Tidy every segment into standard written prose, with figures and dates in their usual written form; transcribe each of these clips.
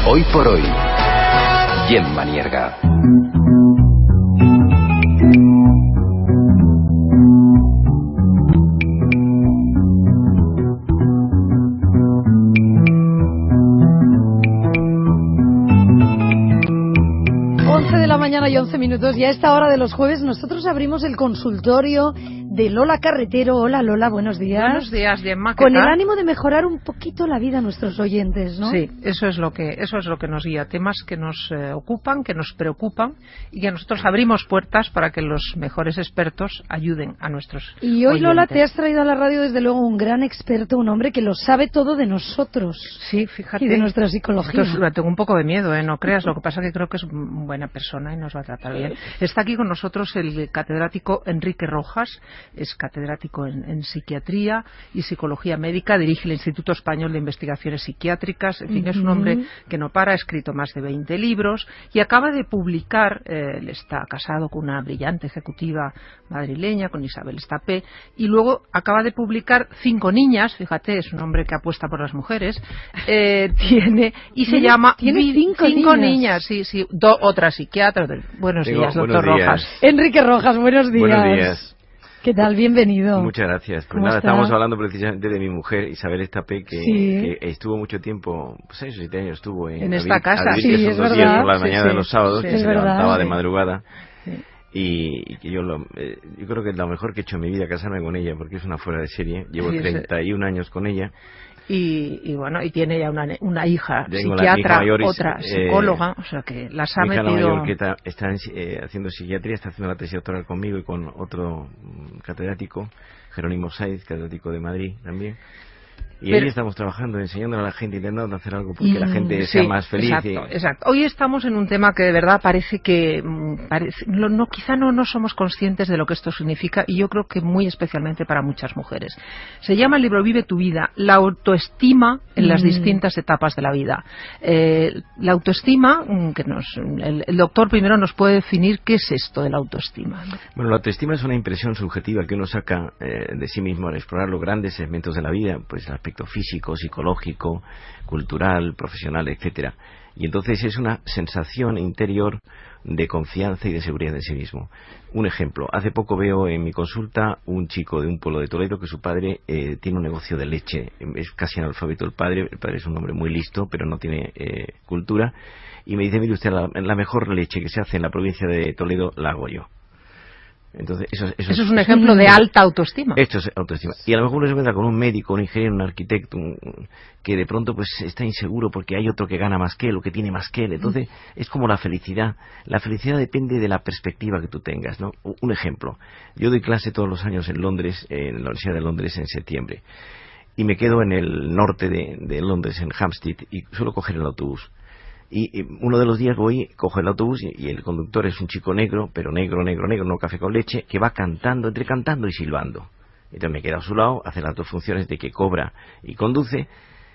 Hoy por hoy, Gemma Nierga. Mañana y 11 minutos, y a esta hora de los jueves nosotros abrimos el consultorio de Lola Carretero. Hola Lola, buenos días. Buenos días, Gemma. Con el ánimo de mejorar un poquito la vida a nuestros oyentes, ¿no? Sí, eso es lo que nos guía, temas que nos ocupan, que nos preocupan, y que nosotros abrimos puertas para que los mejores expertos ayuden a nuestros Y hoy, oyentes. Lola, te has traído a la radio desde luego un gran experto, un hombre que lo sabe todo de nosotros. Sí, fíjate. Y de nuestra psicología. Tengo un poco de miedo, no creas, lo que pasa es que creo que es buena persona y nos va a tratar bien. Está aquí con nosotros el catedrático Enrique Rojas, es catedrático en psiquiatría y psicología médica, dirige el Instituto Español de Investigaciones Psiquiátricas, en fin, es un hombre que no para, ha escrito más de 20 libros y acaba de publicar, él está casado con una brillante ejecutiva madrileña, con Isabel Estapé, y luego acaba de publicar 5 niñas, fíjate, es un hombre que apuesta por las mujeres, tiene 5 niñas, sí, otra psiquiatra. Buenos días, doctor Rojas. Enrique Rojas, buenos días. Buenos días. ¿Qué tal? Bienvenido. Muchas gracias. Pues nada, estábamos hablando precisamente de mi mujer, Isabel Estapé, que estuvo mucho tiempo, 6 o 7 años estuvo en esta casa. Sí, es verdad. Días por la mañana de los sábados, sí, que se levantaba de madrugada. Sí. Y que yo creo que es lo mejor que he hecho en mi vida, casarme con ella, porque es una fuera de serie. Llevo 31 años con ella. Y bueno, y tiene ya una hija psiquiatra, otra psicóloga, o sea que las ha metido. Mi hija la mayor, que está haciendo psiquiatría, está haciendo la tesis doctoral conmigo y con otro catedrático, Jerónimo Saiz, catedrático de Madrid también. Y ahí estamos trabajando, enseñándole a la gente, intentando hacer algo porque la gente sea más feliz. Exacto. Hoy estamos en un tema que de verdad parece que quizá no somos conscientes de lo que esto significa, y yo creo que muy especialmente para muchas mujeres. Se llama el libro Vive tu vida, la autoestima en las distintas etapas de la vida. La autoestima, el doctor primero nos puede definir qué es esto de la autoestima. Bueno, la autoestima es una impresión subjetiva que uno saca de sí mismo al explorar los grandes segmentos de la vida, pues el aspecto físico, psicológico, cultural, profesional, etcétera. Y entonces es una sensación interior de confianza y de seguridad en sí mismo. Un ejemplo, hace poco veo en mi consulta un chico de un pueblo de Toledo que su padre tiene un negocio de leche, es casi analfabeto el padre es un hombre muy listo, pero no tiene cultura, y me dice, mire usted, la mejor leche que se hace en la provincia de Toledo la hago yo. Entonces, eso es un ejemplo de alta autoestima. Esto es autoestima. Y a lo mejor uno se encuentra con un médico, un ingeniero, un arquitecto, que de pronto pues está inseguro porque hay otro que gana más que él o que tiene más que él. Entonces, es como la felicidad. La felicidad depende de la perspectiva que tú tengas, ¿no? Un ejemplo. Yo doy clase todos los años en Londres, en la Universidad de Londres, en septiembre. Y me quedo en el norte de Londres, en Hampstead, y suelo coger el autobús. Y uno de los días cojo el autobús y el conductor es un chico negro, pero negro, no café con leche, que va entre cantando y silbando. Entonces me quedo a su lado, hace las dos funciones de que cobra y conduce,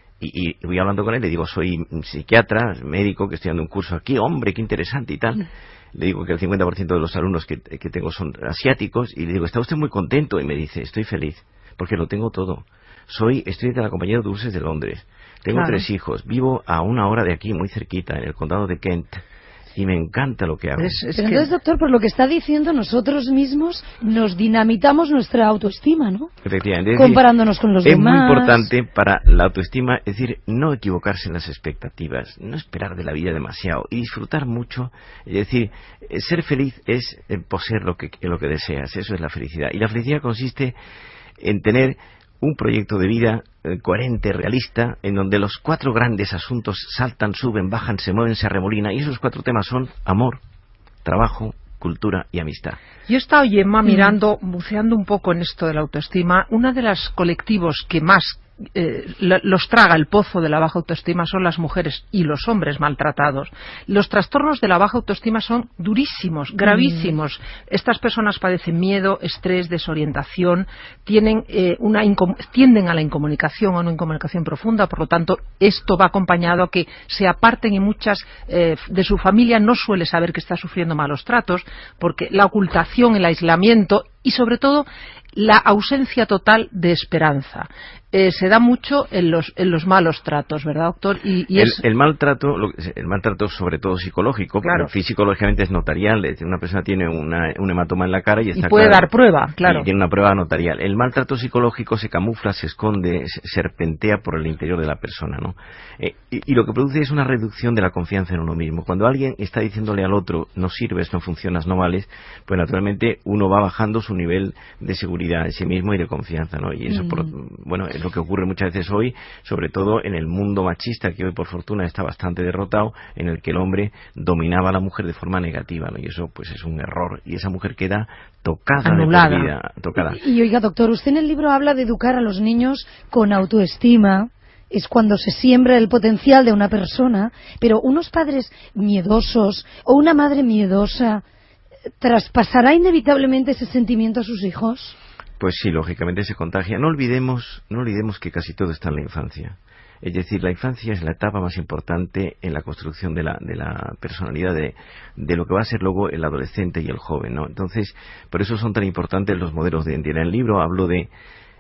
y voy hablando con él, le digo, soy psiquiatra, médico, que estoy dando un curso aquí, hombre, qué interesante y tal. Le digo que el 50% de los alumnos que tengo son asiáticos, y le digo, ¿está usted muy contento? Y me dice, estoy feliz, porque lo tengo todo. Estoy de la compañía de autobuses de Londres. Tengo 3 hijos, vivo a 1 hora de aquí, muy cerquita, en el condado de Kent, y me encanta lo que hago. Pero entonces, doctor, por lo que está diciendo, nosotros mismos nos dinamitamos nuestra autoestima, ¿no? Efectivamente. Comparándonos con los demás. Es muy importante para la autoestima, es decir, no equivocarse en las expectativas, no esperar de la vida demasiado y disfrutar mucho. Es decir, ser feliz es poseer lo que deseas, eso es la felicidad. Y la felicidad consiste en tener un proyecto de vida coherente, realista, en donde los 4 grandes asuntos saltan, suben, bajan, se mueven, se arremolinan, y esos 4 temas son amor, trabajo, cultura y amistad. Yo he estado, Gemma, buceando un poco en esto de la autoestima. Uno de los colectivos que más los traga el pozo de la baja autoestima son las mujeres y los hombres maltratados. Los trastornos de la baja autoestima son durísimos, gravísimos. Estas personas padecen miedo, estrés, desorientación, tienden a la incomunicación, a una incomunicación profunda. Por lo tanto, esto va acompañado a que se aparten, y muchas de su familia no suele saber que está sufriendo malos tratos, porque la ocultación, el aislamiento y sobre todo la ausencia total de esperanza. se da mucho en los malos tratos, ¿verdad, doctor? El maltrato sobre todo psicológico, claro. Porque físico lógicamente es notarial. Una persona tiene un hematoma en la cara y está puede dar prueba, claro. Y tiene una prueba notarial. El maltrato psicológico se camufla, se esconde, serpentea por el interior de la persona, ¿no? Y lo que produce es una reducción de la confianza en uno mismo. Cuando alguien está diciéndole al otro, no sirves, no funcionas, no vales, pues naturalmente uno va bajando su nivel de seguridad en sí mismo y de confianza, ¿no? Y eso, es lo que ocurre muchas veces hoy, sobre todo en el mundo machista, que hoy por fortuna está bastante derrotado, en el que el hombre dominaba a la mujer de forma negativa, ¿no? Y eso pues es un error, y esa mujer queda tocada, anulada, de por vida, tocada. Y oiga, doctor, usted en el libro habla de educar a los niños con autoestima. Es cuando se siembra el potencial de una persona, pero unos padres miedosos o una madre miedosa, ¿traspasará inevitablemente ese sentimiento a sus hijos? Pues sí, lógicamente se contagia. No olvidemos que casi todo está en la infancia. Es decir, la infancia es la etapa más importante en la construcción de la personalidad de lo que va a ser luego el adolescente y el joven, ¿no? Entonces, por eso son tan importantes los modelos de identidad. En el libro hablo de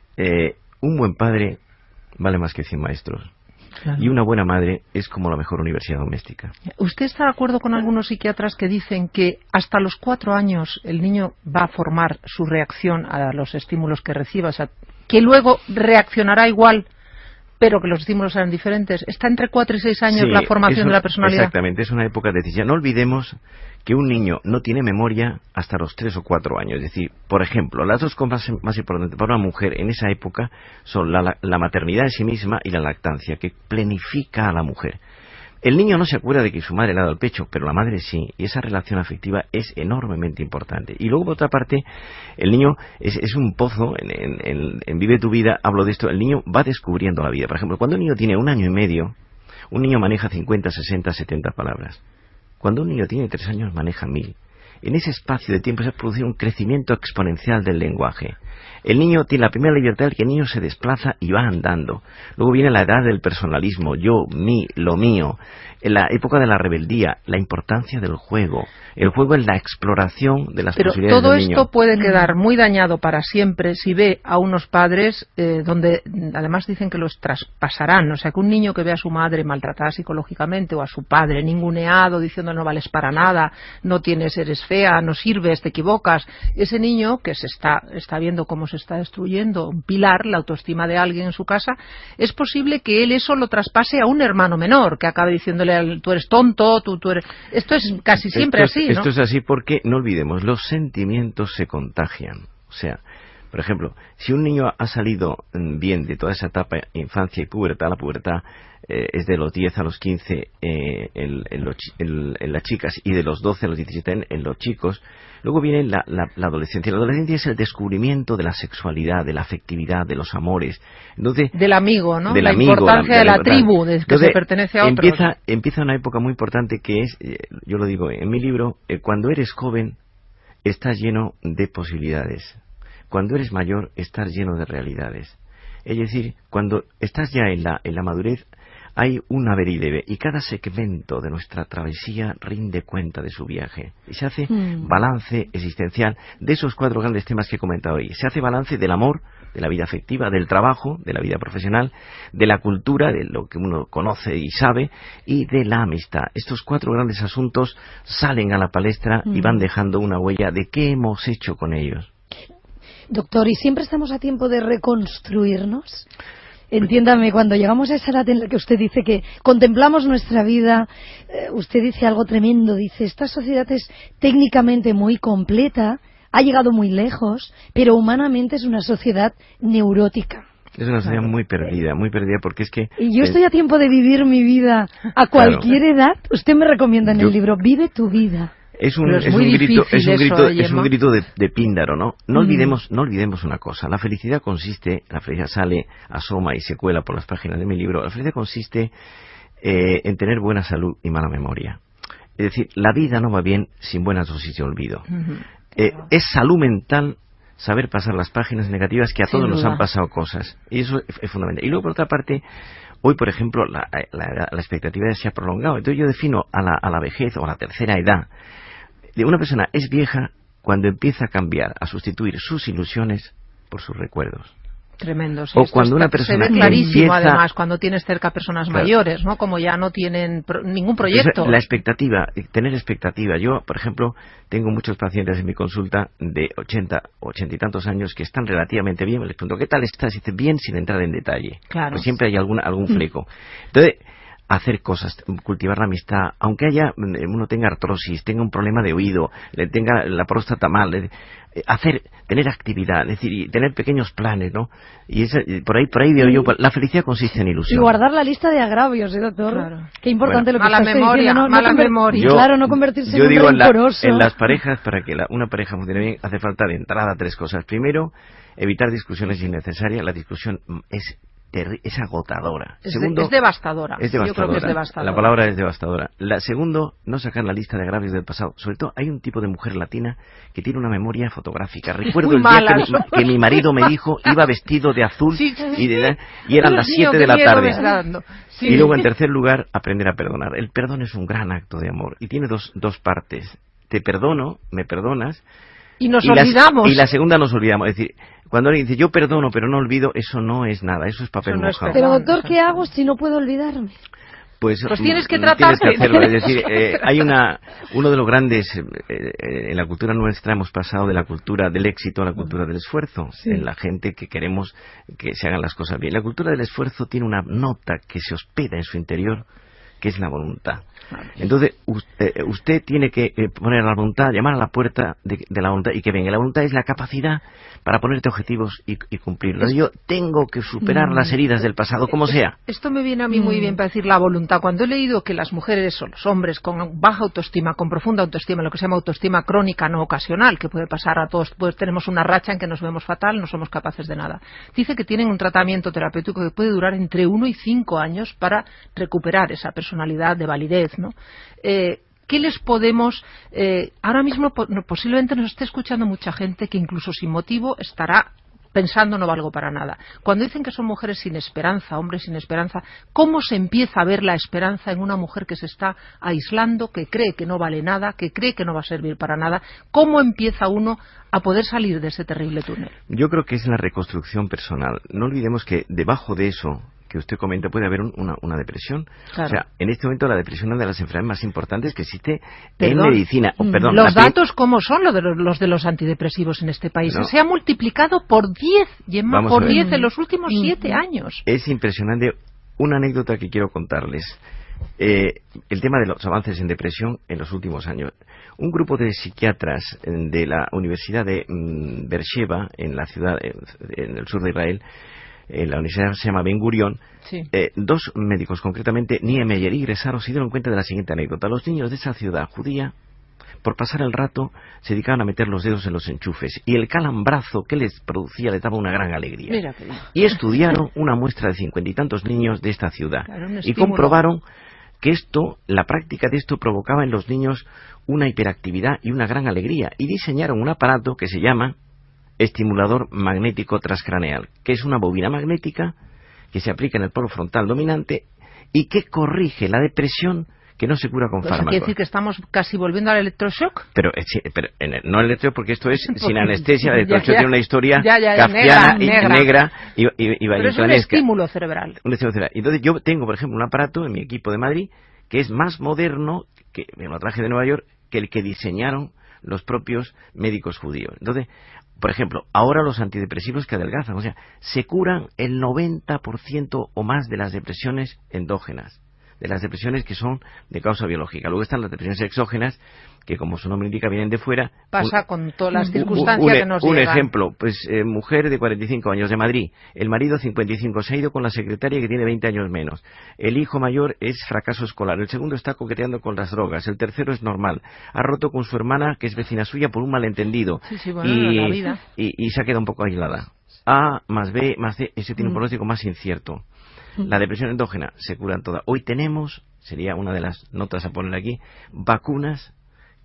un buen padre vale más que 100 maestros. Claro. Y una buena madre es como la mejor universidad doméstica. ¿Usted está de acuerdo con algunos psiquiatras que dicen que hasta los 4 años el niño va a formar su reacción a los estímulos que reciba? O sea, que luego reaccionará igual, pero que los estímulos serán diferentes. ¿Está entre 4 y 6 años la formación de la personalidad? Exactamente, es una época de decisión. No olvidemos que un niño no tiene memoria hasta los 3 o 4 años. Es decir, por ejemplo, las dos cosas más importantes para una mujer en esa época son la maternidad en sí misma y la lactancia, que plenifica a la mujer. El niño no se acuerda de que su madre le ha dado el pecho, pero la madre sí, y esa relación afectiva es enormemente importante. Y luego, por otra parte, el niño es un pozo, en Vive tu vida hablo de esto, el niño va descubriendo la vida. Por ejemplo, cuando un niño tiene 1 año y medio, un niño maneja 50, 60, 70 palabras. Cuando un niño tiene 3 años, maneja 1000. En ese espacio de tiempo se ha producido un crecimiento exponencial del lenguaje. El niño tiene la primera libertad, que el niño se desplaza y va andando. Luego viene la edad del personalismo, yo, mí, lo mío. En la época de la rebeldía, la importancia del juego. El juego es la exploración de las posibilidades del niño. Pero todo esto puede quedar muy dañado para siempre si ve a unos padres donde además dicen que los traspasarán. O sea, que un niño que ve a su madre maltratada psicológicamente o a su padre ninguneado, diciendo no vales para nada, no tienes, eres fea, no sirves, te equivocas. Ese niño que se está viendo cómo se está destruyendo un pilar, la autoestima de alguien en su casa, es posible que él eso lo traspase a un hermano menor, que acabe diciéndole tú eres tonto, tú eres... Esto es casi siempre así, ¿no? Esto es así porque, no olvidemos, los sentimientos se contagian. O sea, por ejemplo, si un niño ha salido bien de toda esa etapa, infancia y pubertad, la pubertad es de los 10 a los 15 en las chicas y de los 12 a los 17 en los chicos. Luego viene la adolescencia. La adolescencia es el descubrimiento de la sexualidad, de la afectividad, de los amores. Entonces, del amigo, ¿no? La importancia de la tribu, de que se pertenece a otros. Empieza una época muy importante que es, yo lo digo en mi libro, cuando eres joven estás lleno de posibilidades. Cuando eres mayor estás lleno de realidades. Es decir, cuando estás ya en la madurez, hay un haber y debe, y cada segmento de nuestra travesía rinde cuenta de su viaje. Y se hace balance existencial de esos 4 grandes temas que he comentado hoy. Se hace balance del amor, de la vida afectiva, del trabajo, de la vida profesional, de la cultura, de lo que uno conoce y sabe, y de la amistad. Estos 4 grandes asuntos salen a la palestra y van dejando una huella de qué hemos hecho con ellos. Doctor, ¿y siempre estamos a tiempo de reconstruirnos? Entiéndame, cuando llegamos a esa edad en la que usted dice que contemplamos nuestra vida, usted dice algo tremendo, dice, esta sociedad es técnicamente muy completa, ha llegado muy lejos, pero humanamente es una sociedad neurótica. Es una sociedad muy perdida porque es que... Y yo estoy a tiempo de vivir mi vida a cualquier edad. Usted me recomienda en el libro, vive tu vida. Es un grito de Píndaro, ¿no? No olvidemos una cosa. La felicidad sale, asoma y se cuela por las páginas de mi libro. La felicidad consiste en tener buena salud y mala memoria. Es decir, la vida no va bien sin buena dosis de olvido. Es salud mental saber pasar las páginas negativas, que a todos nos han pasado cosas. Y eso es fundamental. Y luego, por otra parte, hoy, por ejemplo, la expectativa se ha prolongado. Entonces yo defino a la vejez o a la tercera edad. Una persona es vieja cuando empieza a cambiar, a sustituir sus ilusiones por sus recuerdos. Tremendo, sí. O cuando una persona se ve clarísimo, empieza... además, cuando tienes cerca personas mayores, ¿no? Como ya no tienen ningún proyecto. La expectativa, tener expectativa. Yo, por ejemplo, tengo muchos pacientes en mi consulta de 80 y tantos años que están relativamente bien. Les pregunto, ¿qué tal estás? Y dicen, bien, sin entrar en detalle. Claro. Pues siempre hay algún fleco. Entonces, hacer cosas, cultivar la amistad, aunque uno tenga artrosis, tenga un problema de oído, le tenga la próstata mal, tener actividad, es decir, y tener pequeños planes, ¿no? Y por ahí veo yo, la felicidad consiste en ilusión. Y guardar la lista de agravios, ¿sí, doctor? Claro. Qué importante lo que mala está memoria, diciendo. Mala memoria. Claro, no convertirse en un rencoroso. En las parejas, para que una pareja funcione bien, hace falta de entrada 3 cosas. Primero, evitar discusiones innecesarias. La discusión es agotadora. Segundo, es devastadora. Es devastadora. Yo creo que es devastadora. La palabra es devastadora. Segundo, no sacar la lista de agravios del pasado. Sobre todo, hay un tipo de mujer latina que tiene una memoria fotográfica. Recuerdo el día que mi marido me dijo, iba vestido de azul y eran las 7 de la tarde. Sí. Y luego, en tercer lugar, aprender a perdonar. El perdón es un gran acto de amor y tiene dos partes. Te perdono, me perdonas. Y nos olvidamos. Y la segunda nos olvidamos. Es decir, cuando alguien dice, yo perdono, pero no olvido, eso no es nada, eso es papel mojado. Pero doctor, ¿qué hago si no puedo olvidarme? Pues tienes que tratarte. Tienes que hacerlo. Es decir, hay uno de los grandes, en la cultura nuestra hemos pasado de la cultura del éxito a la cultura del esfuerzo. Sí. En la gente que queremos que se hagan las cosas bien. La cultura del esfuerzo tiene una nota que se hospeda en su interior, que es la voluntad. Entonces, usted tiene que poner la voluntad, llamar a la puerta de la voluntad y que venga. La voluntad es la capacidad para ponerte objetivos y cumplirlos. Yo tengo que superar las heridas del pasado, como sea. Esto me viene a mí muy bien para decir la voluntad. Cuando he leído que las mujeres o los hombres con baja autoestima, con profunda autoestima, lo que se llama autoestima crónica no ocasional, que puede pasar a todos, pues tenemos una racha en que nos vemos fatal, no somos capaces de nada. Dice que tienen un tratamiento terapéutico que puede durar entre 1 y 5 años para recuperar esa personalidad de validez, ¿no? ¿Qué les podemos... ahora mismo posiblemente nos esté escuchando mucha gente que incluso sin motivo estará pensando no valgo para nada. Cuando dicen que son mujeres sin esperanza, hombres sin esperanza, ¿cómo se empieza a ver la esperanza en una mujer que se está aislando, que cree que no vale nada, que cree que no va a servir para nada? ¿Cómo empieza uno a poder salir de ese terrible túnel? Yo creo que es la reconstrucción personal. No olvidemos que debajo de eso que usted comenta puede haber una depresión. Claro. O sea, en este momento la depresión es una de las enfermedades más importantes que existe en medicina. Los datos, ¿cómo son los de los antidepresivos en este país? No. Se ha multiplicado por 10, Gemma, por 10 en los últimos 7 años. Es impresionante. Una anécdota que quiero contarles. El tema de los avances en depresión en los últimos años. Un grupo de psiquiatras de la Universidad de Beersheba, en la ciudad, en el sur de Israel, la universidad se llama Ben Gurion, sí. 2 médicos, concretamente Niemeyer y Gresaro, se dieron cuenta de la siguiente anécdota. Los niños de esa ciudad judía, por pasar el rato, se dedicaban a meter los dedos en los enchufes y el calambrazo que les producía les daba una gran alegría. Mira, y estudiaron una muestra de 50 y tantos niños de esta ciudad, claro, y comprobaron que la práctica de esto provocaba en los niños una hiperactividad y una gran alegría, y diseñaron un aparato que se llama estimulador magnético transcraneal, que es una bobina magnética que se aplica en el polo frontal dominante y que corrige la depresión que no se cura con fármacos. ¿Quiere decir que estamos casi volviendo al electroshock? Pero no al electroshock, porque esto es sin anestesia. El electroshock tiene una historia kafkiana negra y pero es un estímulo cerebral. Entonces yo tengo, por ejemplo, un aparato en mi equipo de Madrid que es más moderno, que me lo traje de Nueva York, que el que diseñaron los propios médicos judíos. Entonces, por ejemplo, ahora los antidepresivos que adelgazan, o sea, se curan el 90% o más de las depresiones endógenas, de las depresiones que son de causa biológica. Luego están las depresiones exógenas, que como su nombre indica vienen de fuera. Pasa con todas las circunstancias que nos llegan. Un ejemplo, pues mujer de 45 años de Madrid, el marido 55, se ha ido con la secretaria que tiene 20 años menos. El hijo mayor es fracaso escolar, el segundo está coqueteando con las drogas, el tercero es normal, ha roto con su hermana que es vecina suya por un malentendido la vida. Y se ha quedado un poco aislada. A más B más C, ese tiene un pronóstico más incierto. La depresión endógena se curan todas. Hoy tenemos, sería una de las notas a poner aquí, vacunas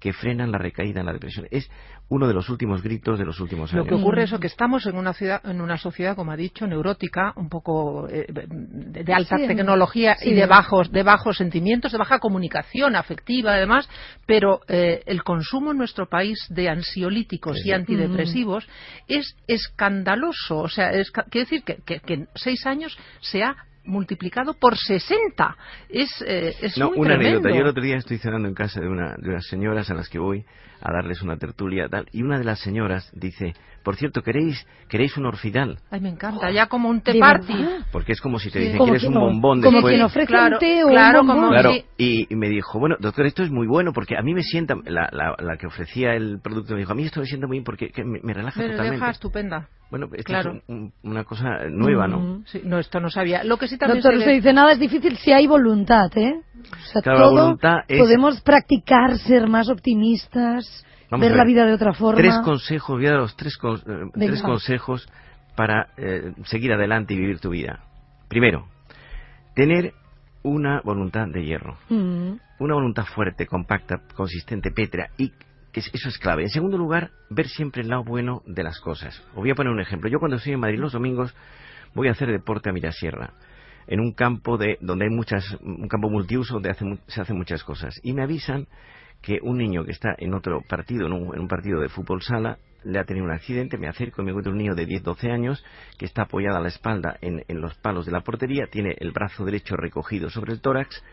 que frenan la recaída en la depresión. Es uno de los últimos gritos de los últimos años. Lo que ocurre es que estamos en una sociedad, como ha dicho, neurótica, un poco de alta tecnología y de bajos sentimientos, de baja comunicación afectiva, además, pero el consumo en nuestro país de ansiolíticos y antidepresivos es escandaloso. O sea, quiere decir que en 6 años se ha multiplicado por 60. Es muy una tremendo. anécdota. Yo el otro día estoy cenando en casa de unas señoras a las que voy a darles una tertulia tal, y una de las señoras dice, por cierto, ¿queréis un Orfidal? Ay, me encanta, ya como un té party. Porque es como si te dicen, ¿quieres un bombón como después? Como quien ofrece un té o un bombón. Claro, y me dijo, bueno, doctor, esto es muy bueno porque a mí me sienta, la que ofrecía el producto me dijo, a mí esto me sienta muy bien porque me relaja totalmente. Me deja estupenda. Bueno, esto es una cosa nueva, ¿no? Sí, no, esto no sabía. Lo que sí también doctor, usted dice, nada es difícil si hay voluntad, ¿eh? O sea, claro, todo la voluntad podemos practicar, ser más optimistas, ver la vida de otra forma. 3 consejos, voy a dar los 3 consejos para seguir adelante y vivir tu vida. Primero, tener una voluntad de hierro. Una voluntad fuerte, compacta, consistente, pétrea, y eso es clave. En segundo lugar, ver siempre el lado bueno de las cosas. Os voy a poner un ejemplo. Yo cuando estoy en Madrid los domingos voy a hacer deporte a Mirasierra, en un campo donde hay un campo multiuso donde se hacen muchas cosas. Y me avisan que un niño que está en otro partido, en un partido de fútbol sala, le ha tenido un accidente. Me acerco y me encuentro un niño de 10-12 años que está apoyado a la espalda en los palos de la portería, tiene el brazo derecho recogido sobre el tórax.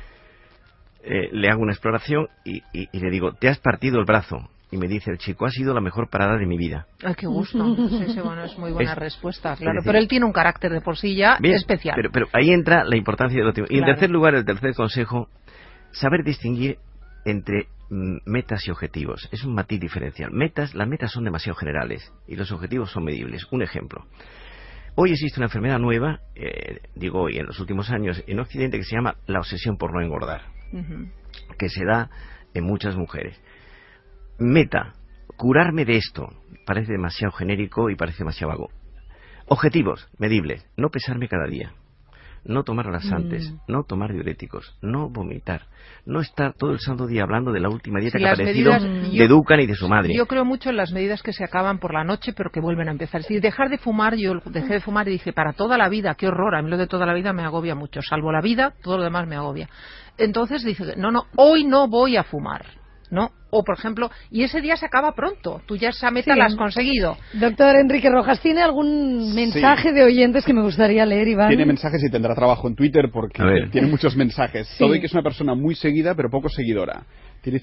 Le hago una exploración y le digo, ¿te has partido el brazo? Y me dice el chico, ha sido la mejor parada de mi vida. ¡Ay, qué gusto! Sí, bueno, es muy buena respuesta, claro. Pero él tiene un carácter de por sí ya especial. Pero ahí entra la importancia del otro. Y en tercer lugar, el tercer consejo, saber distinguir entre metas y objetivos. Es un matiz diferencial. Las metas son demasiado generales y los objetivos son medibles. Un ejemplo. Hoy existe una enfermedad nueva, digo hoy, en los últimos años, en Occidente, que se llama la obsesión por no engordar. Que se da en muchas mujeres. Meta, curarme de esto. Parece demasiado genérico y parece demasiado vago. Objetivos medibles, no pesarme cada día, no tomar laxantes, no tomar diuréticos, no vomitar, no estar todo el santo día hablando de la última dieta que ha aparecido de Duncan y de su madre. Yo creo mucho en las medidas que se acaban por la noche pero que vuelven a empezar. Es decir, dejar de fumar, yo dejé de fumar y dije, para toda la vida, qué horror, a mí lo de toda la vida me agobia mucho, salvo la vida, todo lo demás me agobia. Entonces dije, no, hoy no voy a fumar, ¿no? O, por ejemplo, y ese día se acaba pronto, tú ya esa meta la has conseguido. Doctor Enrique Rojas, ¿tiene algún mensaje de oyentes que me gustaría leer, Iván? Tiene mensajes y tendrá trabajo en Twitter porque tiene muchos mensajes. Todo y que es una persona muy seguida, pero poco seguidora. Tiene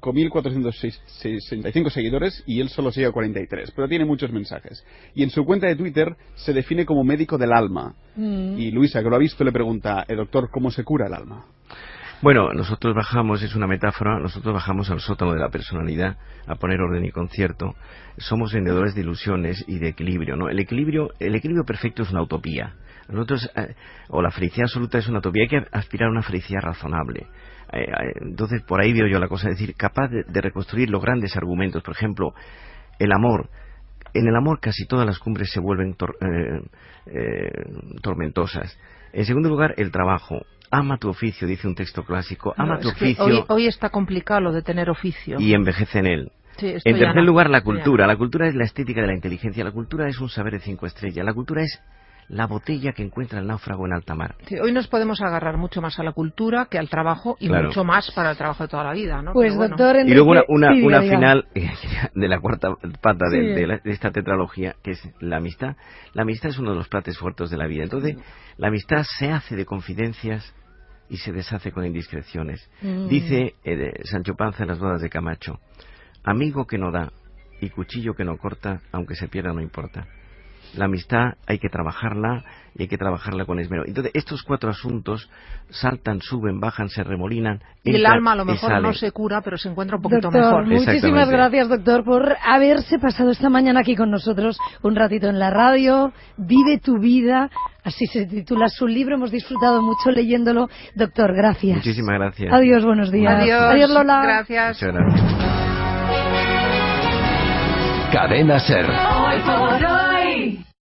5.465 seguidores y él solo sigue a 43, pero tiene muchos mensajes. Y en su cuenta de Twitter se define como médico del alma. Y Luisa, que lo ha visto, le pregunta, doctor, ¿cómo se cura el alma? Bueno, nosotros bajamos, es una metáfora, nosotros bajamos al sótano de la personalidad a poner orden y concierto. Somos vendedores de ilusiones y de equilibrio, ¿no? El equilibrio perfecto es una utopía. Nosotros, o la felicidad absoluta es una utopía, hay que aspirar a una felicidad razonable. Entonces, por ahí veo yo la cosa, es decir, capaz de reconstruir los grandes argumentos. Por ejemplo, el amor. En el amor casi todas las cumbres se vuelven tormentosas. En segundo lugar, el trabajo. Ama tu oficio, dice un texto clásico. Ama tu oficio. Hoy está complicado lo de tener oficio. Y envejece en él. Sí, en tercer lugar, la cultura. La cultura es la estética de la inteligencia. La cultura es un saber de 5 estrellas. La cultura es la botella que encuentra el náufrago en alta mar. Sí, hoy nos podemos agarrar mucho más a la cultura que al trabajo y mucho más para el trabajo de toda la vida, ¿no? Pues, doctor Enrique, y luego una final de la cuarta pata de esta tetralogía, que es la amistad. La amistad es uno de los platos fuertes de la vida. Entonces, la amistad se hace de confidencias y se deshace con indiscreciones. Dice Sancho Panza en Las bodas de Camacho, amigo que no da y cuchillo que no corta, aunque se pierda no importa. La amistad hay que trabajarla y hay que trabajarla con esmero. Entonces, estos 4 asuntos saltan, suben, bajan, se remolinan. Y el alma a lo mejor no se cura, pero se encuentra un poquito mejor. Muchísimas gracias, doctor, por haberse pasado esta mañana aquí con nosotros un ratito en la radio. Vive tu vida, así se titula su libro. Hemos disfrutado mucho leyéndolo. Doctor, gracias. Muchísimas gracias. Adiós, buenos días. Adiós, Lola. Gracias. Muchas gracias. Cadena SER. Hoy por hoy.